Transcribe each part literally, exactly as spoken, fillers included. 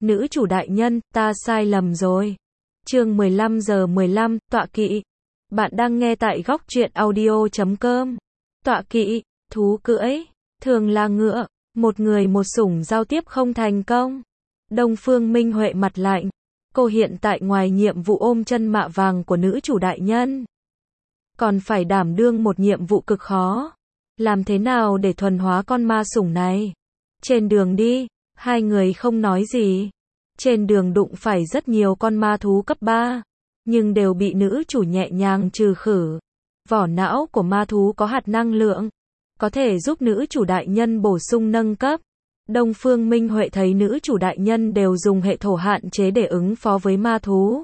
Nữ chủ đại nhân, ta sai lầm rồi. Chương mười lăm giờ mười lăm, tọa kỵ. Bạn đang nghe tại góc truyện audio chấm com. Tọa kỵ, thú cưỡi, thường là ngựa, một người một sủng giao tiếp không thành công. Đông Phương Minh Huệ mặt lạnh. Cô hiện tại ngoài nhiệm vụ ôm chân mạ vàng của nữ chủ đại nhân, còn phải đảm đương một nhiệm vụ cực khó. Làm thế nào để thuần hóa con ma sủng này? Trên đường đi, hai người không nói gì. Trên đường đụng phải rất nhiều con ma thú cấp ba, nhưng đều bị nữ chủ nhẹ nhàng trừ khử. Vỏ não của ma thú có hạt năng lượng, có thể giúp nữ chủ đại nhân bổ sung nâng cấp. Đông Phương Minh Huệ thấy nữ chủ đại nhân đều dùng hệ thổ hạn chế để ứng phó với ma thú.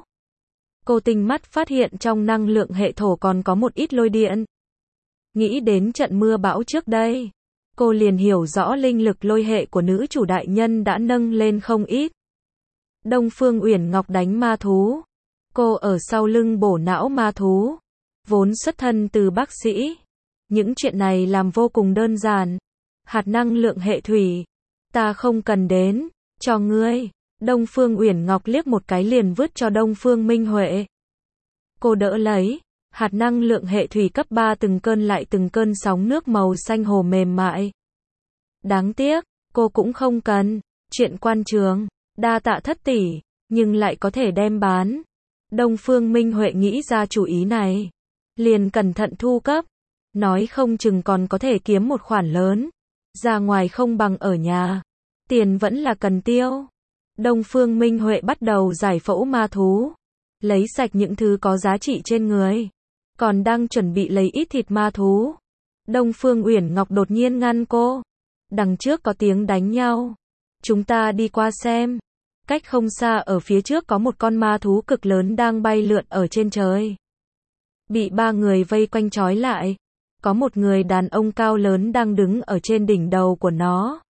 Cô tinh mắt phát hiện trong năng lượng hệ thổ còn có một ít lôi điện. Nghĩ đến trận mưa bão trước đây, cô liền hiểu rõ linh lực lôi hệ của nữ chủ đại nhân đã nâng lên không ít. Đông Phương Uyển Ngọc đánh ma thú, cô ở sau lưng bổ não ma thú, vốn xuất thân từ bác sĩ. Những chuyện này làm vô cùng đơn giản. Hạt năng lượng hệ thủy, ta không cần đến, cho ngươi. Đông Phương Uyển Ngọc liếc một cái liền vứt cho Đông Phương Minh Huệ. Cô đỡ lấy, hạt năng lượng hệ thủy cấp ba từng cơn lại từng cơn sóng nước màu xanh hồ mềm mại. Đáng tiếc, cô cũng không cần. Chuyện quan trường, đa tạ thất tỷ, nhưng lại có thể đem bán. Đông Phương Minh Huệ nghĩ ra chủ ý này, liền cẩn thận thu cấp, nói không chừng còn có thể kiếm một khoản lớn. Ra ngoài không bằng ở nhà, tiền vẫn là cần tiêu. Đông Phương Minh Huệ bắt đầu giải phẫu ma thú, lấy sạch những thứ có giá trị trên người, còn đang chuẩn bị lấy ít thịt ma thú. Đông Phương Uyển Ngọc đột nhiên ngăn cô. Đằng trước có tiếng đánh nhau, chúng ta đi qua xem. Cách không xa ở phía trước có một con ma thú cực lớn đang bay lượn ở trên trời, bị ba người vây quanh trói lại. Có một người đàn ông cao lớn đang đứng ở trên đỉnh đầu của nó.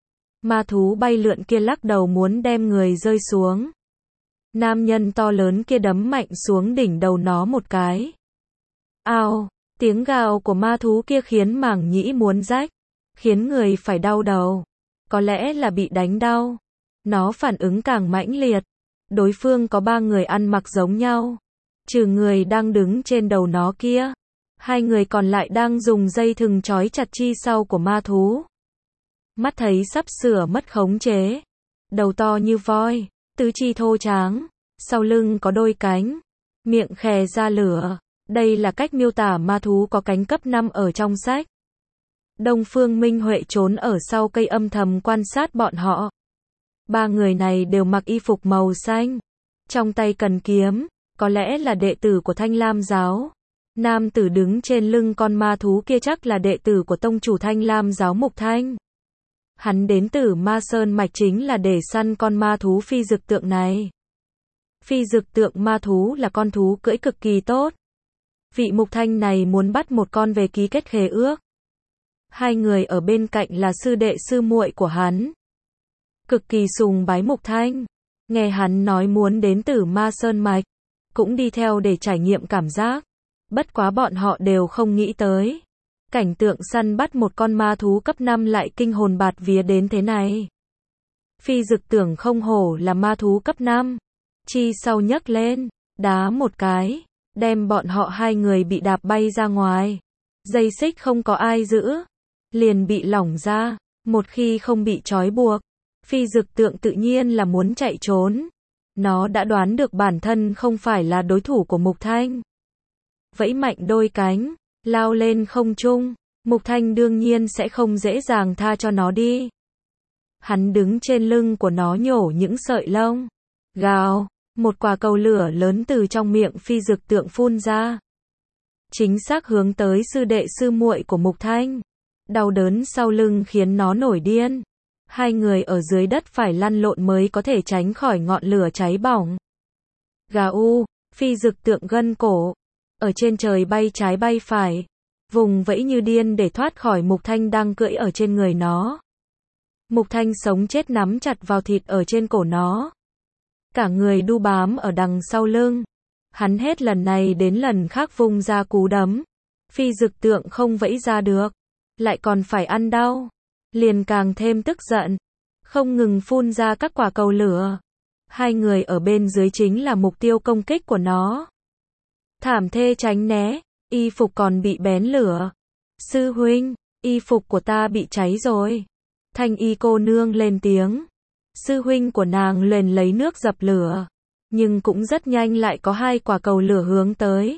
Ma thú bay lượn kia lắc đầu muốn đem người rơi xuống. Nam nhân to lớn kia đấm mạnh xuống đỉnh đầu nó một cái. Ao, tiếng gào của ma thú kia khiến màng nhĩ muốn rách, khiến người phải đau đầu. Có lẽ là bị đánh đau, nó phản ứng càng mãnh liệt. Đối phương có ba người ăn mặc giống nhau, trừ người đang đứng trên đầu nó kia. Hai người còn lại đang dùng dây thừng trói chặt chi sau của ma thú. Mắt thấy sắp sửa mất khống chế. Đầu to như voi, tứ chi thô tráng, sau lưng có đôi cánh, miệng khè ra lửa. Đây là cách miêu tả ma thú có cánh cấp năm ở trong sách. Đông Phương Minh Huệ trốn ở sau cây âm thầm quan sát bọn họ. Ba người này đều mặc y phục màu xanh, trong tay cần kiếm, có lẽ là đệ tử của Thanh Lam giáo. Nam tử đứng trên lưng con ma thú kia chắc là đệ tử của tông chủ Thanh Lam giáo Mục Thanh. Hắn đến từ Ma Sơn Mạch chính là để săn con ma thú phi dực tượng này. Phi dực tượng ma thú là con thú cưỡi cực kỳ tốt. Vị Mục Thanh này muốn bắt một con về ký kết khế ước. Hai người ở bên cạnh là sư đệ sư muội của hắn, cực kỳ sùng bái Mục Thanh. Nghe hắn nói muốn đến từ Ma Sơn Mạch, cũng đi theo để trải nghiệm cảm giác. Bất quá bọn họ đều không nghĩ tới, cảnh tượng săn bắt một con ma thú cấp năm lại kinh hồn bạt vía đến thế này. Phi dực tưởng không hổ là ma thú cấp năm. Chi sau nhấc lên, đá một cái, đem bọn họ hai người bị đạp bay ra ngoài. Dây xích không có ai giữ, liền bị lỏng ra. Một khi không bị trói buộc, phi dực tượng tự nhiên là muốn chạy trốn. Nó đã đoán được bản thân không phải là đối thủ của Mục Thanh. Vẫy mạnh đôi cánh, lao lên không trung. Mục Thanh đương nhiên sẽ không dễ dàng tha cho nó đi. Hắn đứng trên lưng của nó nhổ những sợi lông. Gào, một quả cầu lửa lớn từ trong miệng phi dực tượng phun ra. Chính xác hướng tới sư đệ sư muội của Mục Thanh. Đau đớn sau lưng khiến nó nổi điên. Hai người ở dưới đất phải lăn lộn mới có thể tránh khỏi ngọn lửa cháy bỏng. Gà u, phi dực tượng gân cổ. Ở trên trời bay trái bay phải, vùng vẫy như điên để thoát khỏi Mục Thanh đang cưỡi ở trên người nó. Mục Thanh sống chết nắm chặt vào thịt ở trên cổ nó. Cả người đu bám ở đằng sau lưng. Hắn hết lần này đến lần khác vung ra cú đấm. Phi dực tượng không vẫy ra được, lại còn phải ăn đau, liền càng thêm tức giận. không ngừng phun ra các quả cầu lửa. Hai người ở bên dưới chính là mục tiêu công kích của nó. Thảm thê tránh né, y phục còn bị bén lửa. Sư huynh, y phục của ta bị cháy rồi. Thanh y cô nương lên tiếng. Sư huynh của nàng liền lấy nước dập lửa. Nhưng cũng rất nhanh lại có hai quả cầu lửa hướng tới.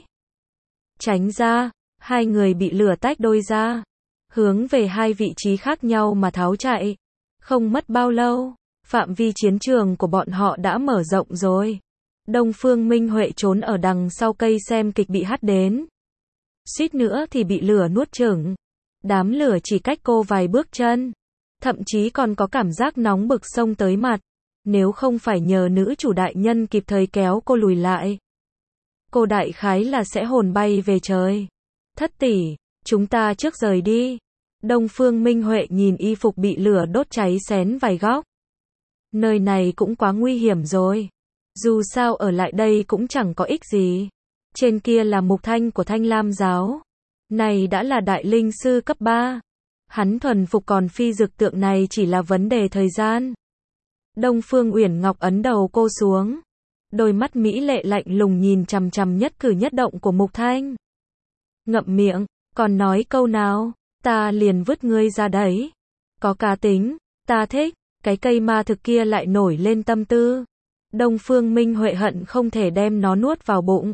Tránh ra, hai người bị lửa tách đôi ra. Hướng về hai vị trí khác nhau mà tháo chạy. Không mất bao lâu, phạm vi chiến trường của bọn họ đã mở rộng rồi. Đông Phương Minh Huệ trốn ở đằng sau cây xem kịch bị hắt đến. Suýt nữa thì bị lửa nuốt chửng. Đám lửa chỉ cách cô vài bước chân. Thậm chí còn có cảm giác nóng bực xông tới mặt. Nếu không phải nhờ nữ chủ đại nhân kịp thời kéo cô lùi lại, cô đại khái là sẽ hồn bay về trời. Thất tỷ, chúng ta trước rời đi. Đông Phương Minh Huệ nhìn y phục bị lửa đốt cháy xén vài góc. Nơi này cũng quá nguy hiểm rồi. Dù sao ở lại đây cũng chẳng có ích gì. Trên kia là Mục Thanh của Thanh Lam giáo. Này đã là đại linh sư cấp ba. Hắn thuần phục còn phi dực tượng này chỉ là vấn đề thời gian. Đông Phương Uyển Ngọc ấn đầu cô xuống. Đôi mắt mỹ lệ lạnh lùng nhìn chằm chằm nhất cử nhất động của Mục Thanh. Ngậm miệng, còn nói câu nào, ta liền vứt ngươi ra đấy. Có cá tính, ta thích, cái cây ma thực kia lại nổi lên tâm tư. Đông Phương Minh Huệ hận không thể đem nó nuốt vào bụng.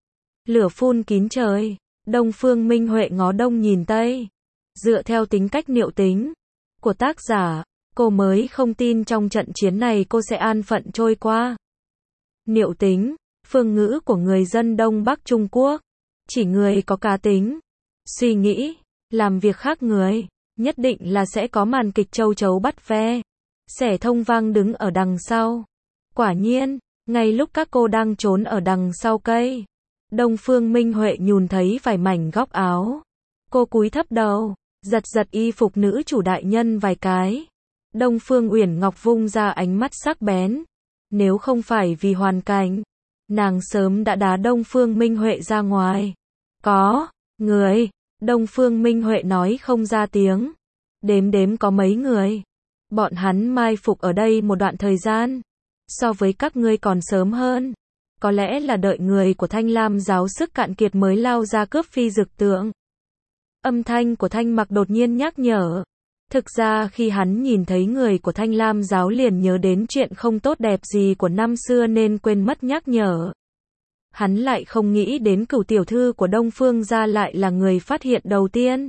Lửa phun kín trời, Đông Phương Minh Huệ ngó đông nhìn tây. Dựa theo tính cách niệu tính của tác giả, cô mới không tin trong trận chiến này cô sẽ an phận trôi qua. Niệu tính, phương ngữ của người dân Đông Bắc Trung Quốc. Chỉ người có cá tính, suy nghĩ, làm việc khác người, nhất định là sẽ có màn kịch châu chấu bắt ve. Xẻ thông vang đứng ở đằng sau. Quả nhiên, ngay lúc các cô đang trốn ở đằng sau cây, Đông Phương Minh Huệ nhùn thấy vài mảnh góc áo. Cô cúi thấp đầu, giật giật y phục nữ chủ đại nhân vài cái. Đông Phương Uyển Ngọc vung ra ánh mắt sắc bén. Nếu không phải vì hoàn cảnh, nàng sớm đã đá Đông Phương Minh Huệ ra ngoài. Có, người, Đông Phương Minh Huệ nói không ra tiếng. Đếm đếm có mấy người. Bọn hắn mai phục ở đây một đoạn thời gian. So với các ngươi còn sớm hơn. Có lẽ là đợi người của Thanh Lam giáo sức cạn kiệt mới lao ra cướp phi dực tượng. Âm thanh của Thanh Mặc đột nhiên nhắc nhở. Thực ra khi hắn nhìn thấy người của Thanh Lam giáo liền nhớ đến chuyện không tốt đẹp gì của năm xưa nên quên mất nhắc nhở. Hắn lại không nghĩ đến Cửu tiểu thư của Đông Phương gia lại là người phát hiện đầu tiên.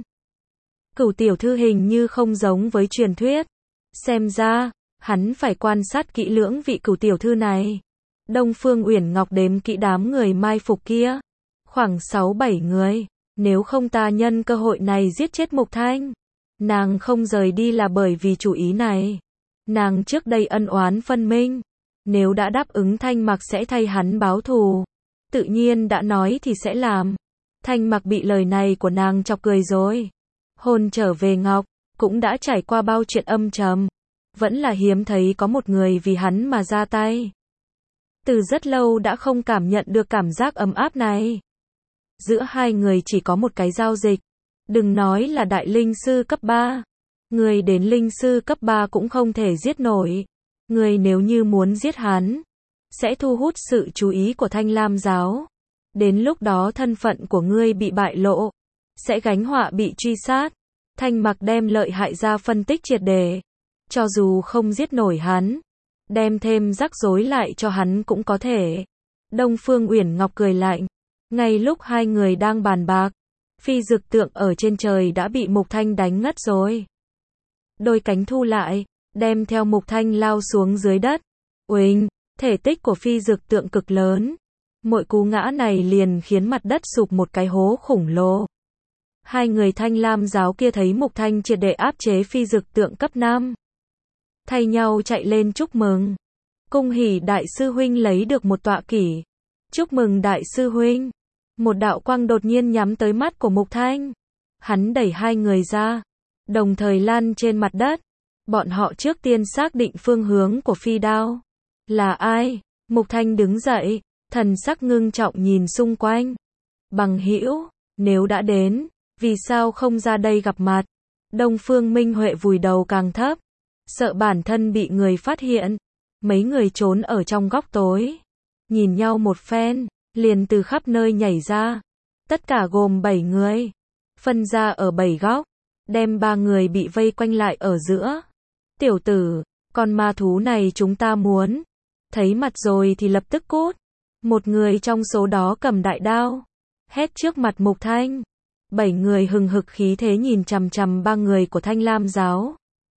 Cửu tiểu thư hình như không giống với truyền thuyết. Xem ra, hắn phải quan sát kỹ lưỡng vị Cửu tiểu thư này. Đông Phương Uyển Ngọc đếm kỹ đám người mai phục kia. Khoảng sáu bảy người. Nếu không ta nhân cơ hội này giết chết Mục Thanh. Nàng không rời đi là bởi vì chủ ý này. Nàng trước đây ân oán phân minh. Nếu đã đáp ứng Thanh Mặc sẽ thay hắn báo thù. Tự nhiên đã nói thì sẽ làm. Thanh Mặc bị lời này của nàng chọc cười rồi. Hồn trở về Ngọc, cũng đã trải qua bao chuyện âm trầm. Vẫn là hiếm thấy có một người vì hắn mà ra tay. Từ rất lâu đã không cảm nhận được cảm giác ấm áp này. Giữa hai người chỉ có một cái giao dịch. Đừng nói là đại linh sư cấp ba. Người đến linh sư cấp ba cũng không thể giết nổi. Người nếu như muốn giết hắn, sẽ thu hút sự chú ý của Thanh Lam giáo. Đến lúc đó thân phận của ngươi bị bại lộ, sẽ gánh họa bị truy sát. Thanh Mặc đem lợi hại ra phân tích triệt để. Cho dù không giết nổi hắn, đem thêm rắc rối lại cho hắn cũng có thể. Đông Phương Uyển Ngọc cười lạnh. Ngay lúc hai người đang bàn bạc, phi dực tượng ở trên trời đã bị Mục Thanh đánh ngất rồi. Đôi cánh thu lại, đem theo Mục Thanh lao xuống dưới đất. Uỳnh, thể tích của phi dực tượng cực lớn. Mỗi cú ngã này liền khiến mặt đất sụp một cái hố khủng lồ. Hai người Thanh Lam giáo kia thấy Mục Thanh triệt để áp chế phi dực tượng cấp năm. Thay nhau chạy lên chúc mừng. Cung hỉ đại sư huynh lấy được một tọa kỷ. Chúc mừng đại sư huynh. Một đạo quang đột nhiên nhắm tới mắt của Mục Thanh. Hắn đẩy hai người ra, đồng thời lăn trên mặt đất. Bọn họ trước tiên xác định phương hướng của phi đao. Là ai? Mục Thanh đứng dậy, thần sắc ngưng trọng nhìn xung quanh. Bằng hữu, nếu đã đến, vì sao không ra đây gặp mặt? Đông Phương Minh Huệ vùi đầu càng thấp. Sợ bản thân bị người phát hiện, mấy người trốn ở trong góc tối, nhìn nhau một phen, liền từ khắp nơi nhảy ra. Tất cả gồm bảy người, phân ra ở bảy góc, đem ba người bị vây quanh lại ở giữa. Tiểu tử, con ma thú này chúng ta muốn. Thấy mặt rồi thì lập tức cút. Một người trong số đó cầm đại đao, hét trước mặt Mục Thanh. Bảy người hừng hực khí thế nhìn chằm chằm ba người của Thanh Lam giáo.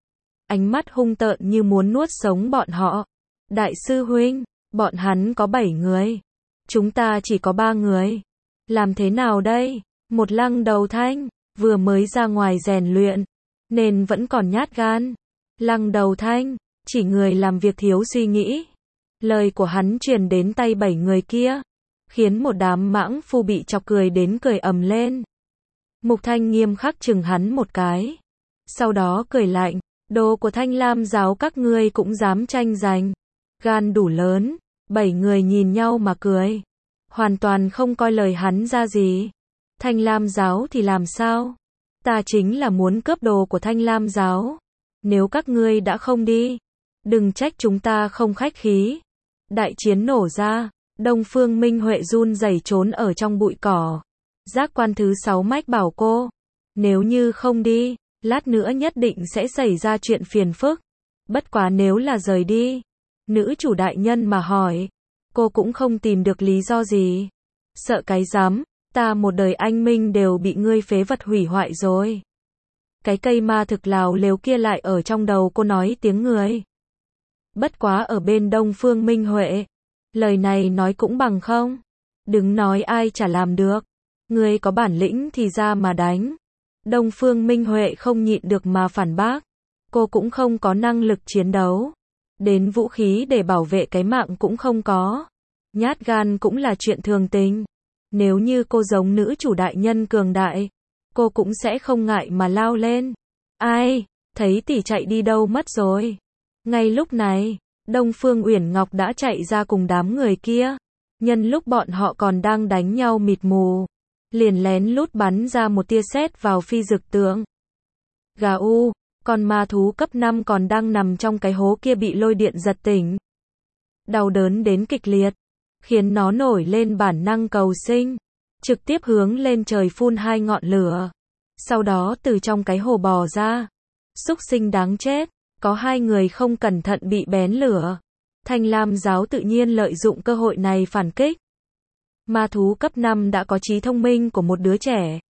Ánh mắt hung tợn như muốn nuốt sống bọn họ. Đại sư huynh, bọn hắn có bảy người. Chúng ta chỉ có ba người. Làm thế nào đây? Một Lăng Đầu Thanh, vừa mới ra ngoài rèn luyện, nên vẫn còn nhát gan. Lăng Đầu Thanh, chỉ người làm việc thiếu suy nghĩ. Lời của hắn truyền đến tay bảy người kia, khiến một đám mãng phu bị chọc cười đến cười ầm lên. Mục Thanh nghiêm khắc chừng hắn một cái. Sau đó cười lạnh, đồ của Thanh Lam giáo các ngươi cũng dám tranh giành. Gan đủ lớn, bảy người nhìn nhau mà cười. Hoàn toàn không coi lời hắn ra gì. Thanh Lam giáo thì làm sao? Ta chính là muốn cướp đồ của Thanh Lam giáo. Nếu các ngươi đã không đi, đừng trách chúng ta không khách khí. Đại chiến nổ ra, Đông Phương Minh Huệ run rẩy trốn ở trong bụi cỏ. Giác quan thứ sáu mách bảo cô, nếu như không đi, lát nữa nhất định sẽ xảy ra chuyện phiền phức. Bất quá nếu là rời đi, nữ chủ đại nhân mà hỏi, cô cũng không tìm được lý do gì. Sợ cái rắm, ta một đời anh minh đều bị ngươi phế vật hủy hoại rồi. Cái cây ma thực lào lếu kia lại ở trong đầu cô nói tiếng người. Bất quá ở bên Đông Phương Minh Huệ, lời này nói cũng bằng không. Đừng nói ai chả làm được. Ngươi có bản lĩnh thì ra mà đánh. Đông Phương Minh Huệ không nhịn được mà phản bác. Cô cũng không có năng lực chiến đấu. Đến vũ khí để bảo vệ cái mạng cũng không có. Nhát gan cũng là chuyện thường tình. Nếu như cô giống nữ chủ đại nhân cường đại, cô cũng sẽ không ngại mà lao lên. Ai, thấy tỷ chạy đi đâu mất rồi. Ngay lúc này, Đông Phương Uyển Ngọc đã chạy ra cùng đám người kia. Nhân lúc bọn họ còn đang đánh nhau mịt mù, liền lén lút bắn ra một tia sét vào phi dực tượng. Gà u, con ma thú cấp năm còn đang nằm trong cái hố kia bị lôi điện giật tỉnh. Đau đớn đến kịch liệt, khiến nó nổi lên bản năng cầu sinh, trực tiếp hướng lên trời phun hai ngọn lửa. Sau đó từ trong cái hồ bò ra. Súc sinh đáng chết, có hai người không cẩn thận bị bén lửa. Thanh Lam giáo tự nhiên lợi dụng cơ hội này phản kích. Ma thú cấp năm đã có trí thông minh của một đứa trẻ.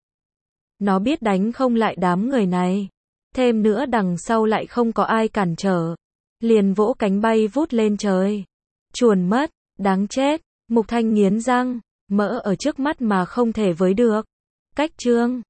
Nó biết đánh không lại đám người này. Thêm nữa đằng sau lại không có ai cản trở. Liền vỗ cánh bay vút lên trời. Chuồn mất, đáng chết. Mục Thanh nghiến răng, mỡ ở trước mắt mà không thể với được. Cách chương